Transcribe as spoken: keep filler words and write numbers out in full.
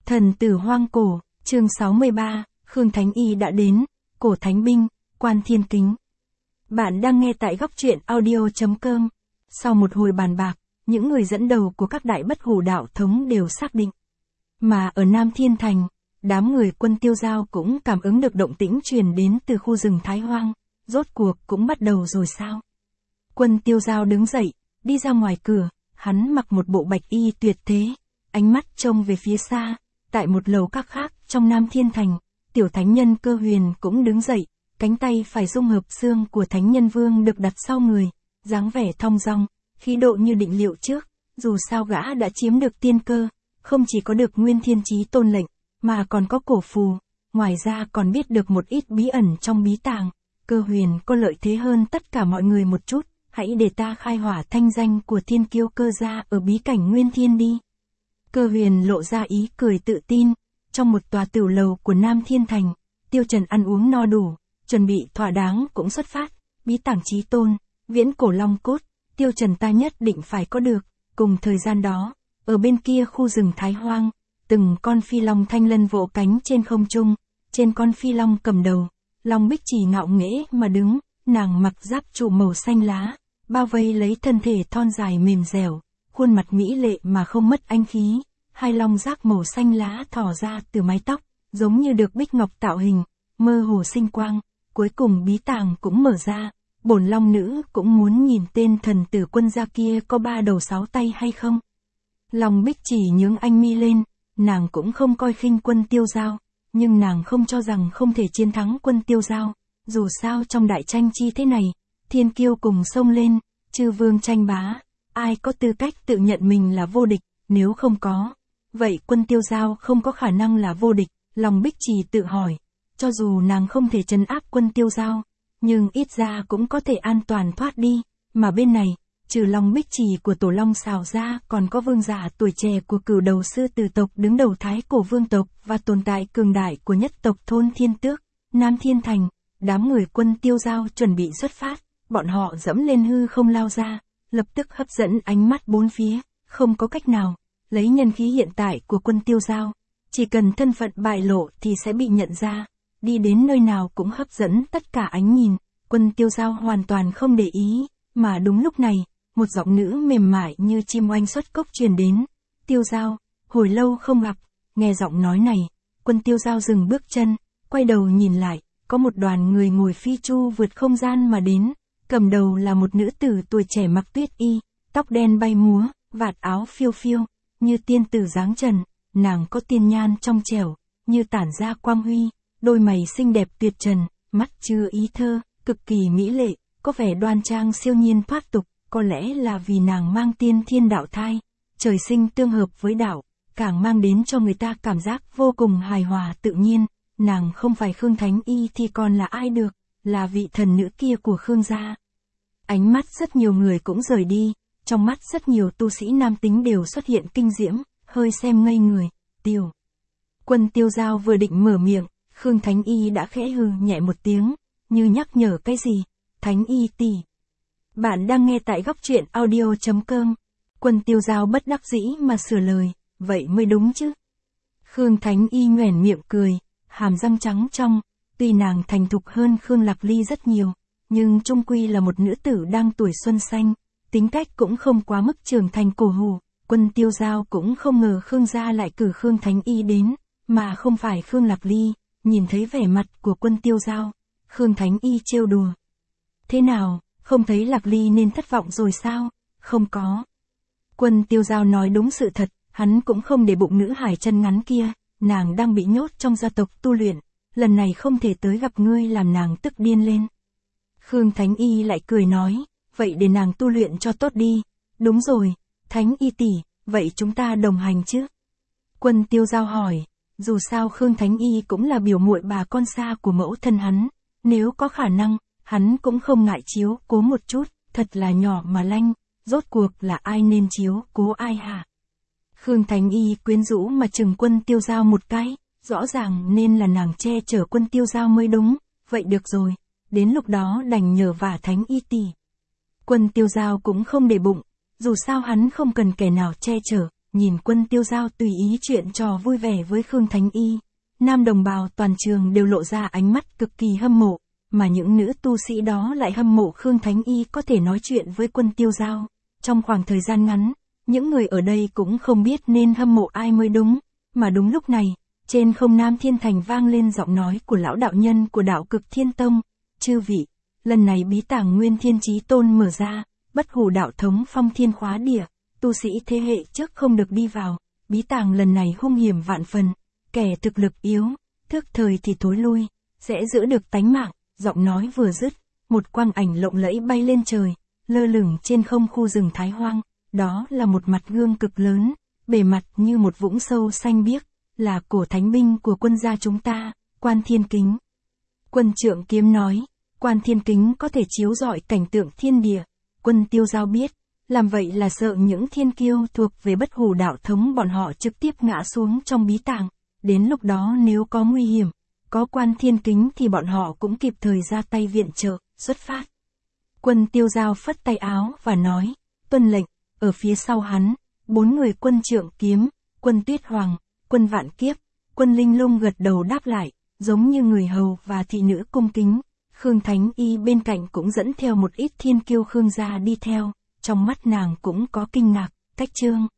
Thần tử hoang cổ, chương sáu mươi ba, Khương Thánh Y đã đến, cổ thánh binh, quan thiên kính. Bạn đang nghe tại góc truyện audio chấm com. Sau một hồi bàn bạc, những người dẫn đầu của các đại bất hủ đạo thống đều xác định. Mà ở Nam Thiên Thành, đám người quân Tiêu Giao cũng cảm ứng được động tĩnh truyền đến từ khu rừng Thái Hoang, rốt cuộc cũng bắt đầu rồi sao? Quân Tiêu Giao đứng dậy, đi ra ngoài cửa, hắn mặc một bộ bạch y tuyệt thế, ánh mắt trông về phía xa, tại một lầu các khác trong Nam Thiên Thành, tiểu thánh nhân Cơ Huyền cũng đứng dậy, cánh tay phải dung hợp xương của thánh nhân vương được đặt sau người, dáng vẻ thong dong, khí độ như định liệu trước, dù sao gã đã chiếm được tiên cơ, không chỉ có được Nguyên Thiên Chí Tôn lệnh, mà còn có cổ phù, ngoài ra còn biết được một ít bí ẩn trong bí tàng. Cơ Huyền có lợi thế hơn tất cả mọi người một chút, hãy để ta khai hỏa thanh danh của thiên kiêu Cơ gia ở bí cảnh Nguyên Thiên đi. Cơ Huyền lộ ra ý cười tự tin, trong một tòa tửu lầu của Nam Thiên Thành, Tiêu Trần ăn uống no đủ, chuẩn bị thỏa đáng cũng xuất phát, bí tàng chí tôn, viễn cổ long cốt, Tiêu Trần ta nhất định phải có được. Cùng thời gian đó, ở bên kia khu rừng Thái Hoang, từng con phi long thanh lân vỗ cánh trên không trung, trên con phi long cầm đầu, Long Bích Chỉ ngạo nghễ mà đứng, nàng mặc giáp trụ màu xanh lá, bao vây lấy thân thể thon dài mềm dẻo, khuôn mặt mỹ lệ mà không mất anh khí, hai long giác màu xanh lá thỏ ra từ mái tóc, giống như được bích ngọc tạo hình, mơ hồ sinh quang. Cuối cùng bí tàng cũng mở ra, bổn long nữ cũng muốn nhìn tên thần tử quân gia kia có ba đầu sáu tay hay không. Long Bích Chỉ nhướng anh mi lên, nàng cũng không coi khinh quân Tiêu Giao, nhưng nàng không cho rằng không thể chiến thắng quân Tiêu Giao, dù sao trong đại tranh chi thế này, thiên kiêu cùng xông lên, chư vương tranh bá, ai có tư cách tự nhận mình là vô địch, nếu không có, vậy quân Tiêu Giao không có khả năng là vô địch. Long Bích Chỉ tự hỏi, cho dù nàng không thể trấn áp quân Tiêu Giao, nhưng ít ra cũng có thể an toàn thoát đi, mà bên này, trừ Long Bích Chỉ của Tổ Long xào ra còn có vương giả tuổi trẻ của Cửu Đầu Sư Tử tộc đứng đầu Thái Cổ Vương tộc và tồn tại cường đại của nhất tộc Thôn Thiên Tước, Nam Thiên Thành. Đám người quân Tiêu Giao chuẩn bị xuất phát, bọn họ dẫm lên hư không lao ra, lập tức hấp dẫn ánh mắt bốn phía, không có cách nào, lấy nhân khí hiện tại của quân Tiêu Giao, chỉ cần thân phận bại lộ thì sẽ bị nhận ra, đi đến nơi nào cũng hấp dẫn tất cả ánh nhìn. Quân Tiêu Giao hoàn toàn không để ý, mà đúng lúc này, một giọng nữ mềm mại như chim oanh xuất cốc truyền đến. Tiêu Giao, hồi lâu không gặp. Nghe giọng nói này, quân Tiêu Giao dừng bước chân, quay đầu nhìn lại, có một đoàn người ngồi phi chu vượt không gian mà đến, cầm đầu là một nữ tử tuổi trẻ mặc tuyết y, tóc đen bay múa, vạt áo phiêu phiêu, như tiên tử dáng trần, nàng có tiên nhan trong trẻo, như tản ra quang huy, đôi mày xinh đẹp tuyệt trần, mắt chứa ý thơ, cực kỳ mỹ lệ, có vẻ đoan trang siêu nhiên thoát tục. Có lẽ là vì nàng mang tiên thiên đạo thai, trời sinh tương hợp với đạo, càng mang đến cho người ta cảm giác vô cùng hài hòa tự nhiên. Nàng không phải Khương Thánh Y thì còn là ai được, là vị thần nữ kia của Khương gia. Ánh mắt rất nhiều người cũng rời đi, trong mắt rất nhiều tu sĩ nam tính đều xuất hiện kinh diễm, hơi xem ngây người. Tiêu Quân Tiêu Giao vừa định mở miệng, Khương Thánh Y đã khẽ hừ nhẹ một tiếng, như nhắc nhở cái gì. Thánh Y tỷ, bạn đang nghe tại góc truyện audio chấm com. Quân Tiêu Giao bất đắc dĩ mà sửa lời, vậy mới đúng chứ. Khương Thánh Y nhoẻn miệng cười, hàm răng trắng trong, tuy nàng thành thục hơn Khương Lạc Ly rất nhiều, nhưng chung quy là một nữ tử đang tuổi xuân xanh, tính cách cũng không quá mức trưởng thành cổ hủ. Quân Tiêu Giao cũng không ngờ Khương gia lại cử Khương Thánh Y đến, mà không phải Khương Lạc Ly. Nhìn thấy vẻ mặt của quân Tiêu Giao, Khương Thánh Y trêu đùa. Thế nào, không thấy Lạc Ly nên thất vọng rồi sao? Không có. Quân Tiêu Giao nói đúng sự thật, hắn cũng không để bụng nữ hải chân ngắn kia, nàng đang bị nhốt trong gia tộc tu luyện, lần này không thể tới gặp ngươi làm nàng tức điên lên. Khương Thánh Y lại cười nói, vậy để nàng tu luyện cho tốt đi. Đúng rồi, Thánh Y tỷ, vậy chúng ta đồng hành chứ? Quân Tiêu Giao hỏi, dù sao Khương Thánh Y cũng là biểu muội bà con xa của mẫu thân hắn, nếu có khả năng, hắn cũng không ngại chiếu cố một chút, thật là nhỏ mà lanh, rốt cuộc là ai nên chiếu cố ai hả? Khương Thánh Y quyến rũ mà chừng quân Tiêu Giao một cái, rõ ràng nên là nàng che chở quân Tiêu Giao mới đúng, vậy được rồi, đến lúc đó đành nhờ vả Thánh Y tỷ. Quân Tiêu Giao cũng không để bụng, dù sao hắn không cần kẻ nào che chở, nhìn Quân Tiêu Giao tùy ý chuyện trò vui vẻ với Khương Thánh Y. Nam đồng bào toàn trường đều lộ ra ánh mắt cực kỳ hâm mộ, mà những nữ tu sĩ đó lại hâm mộ Khương Thánh Y có thể nói chuyện với Quân Tiêu Giao. Trong khoảng thời gian ngắn, những người ở đây cũng không biết nên hâm mộ ai mới đúng, mà đúng lúc này, trên không Nam Thiên Thành vang lên giọng nói của lão đạo nhân của đạo Cực Thiên Tông. Chư vị, lần này bí tàng Nguyên Thiên Chí Tôn mở ra, bất hủ đạo thống phong thiên khóa địa, tu sĩ thế hệ trước không được đi vào, bí tàng lần này hung hiểm vạn phần, kẻ thực lực yếu, thức thời thì thối lui, sẽ giữ được tánh mạng. Giọng nói vừa dứt, một quang ảnh lộng lẫy bay lên trời, lơ lửng trên không khu rừng Thái Hoang, đó là một mặt gương cực lớn, bề mặt như một vũng sâu xanh biếc, là cổ thánh binh của quân gia chúng ta, Quan Thiên Kính. Quân Trượng Kiếm nói, Quan Thiên Kính có thể chiếu rọi cảnh tượng thiên địa. Quân Tiêu Giao biết, làm vậy là sợ những thiên kiêu thuộc về bất hủ đạo thống bọn họ trực tiếp ngã xuống trong bí tàng, đến lúc đó nếu có nguy hiểm, có Quan Thiên Kính thì bọn họ cũng kịp thời ra tay viện trợ, xuất phát. Quân Tiêu Giao phất tay áo và nói, tuân lệnh. Ở phía sau hắn, bốn người Quân Trượng Kiếm, Quân Tuyết Hoàng, Quân Vạn Kiếp, Quân Linh Lung gật đầu đáp lại, giống như người hầu và thị nữ cung kính. Khương Thánh Y bên cạnh cũng dẫn theo một ít thiên kiêu Khương gia đi theo, trong mắt nàng cũng có kinh ngạc. Cách chương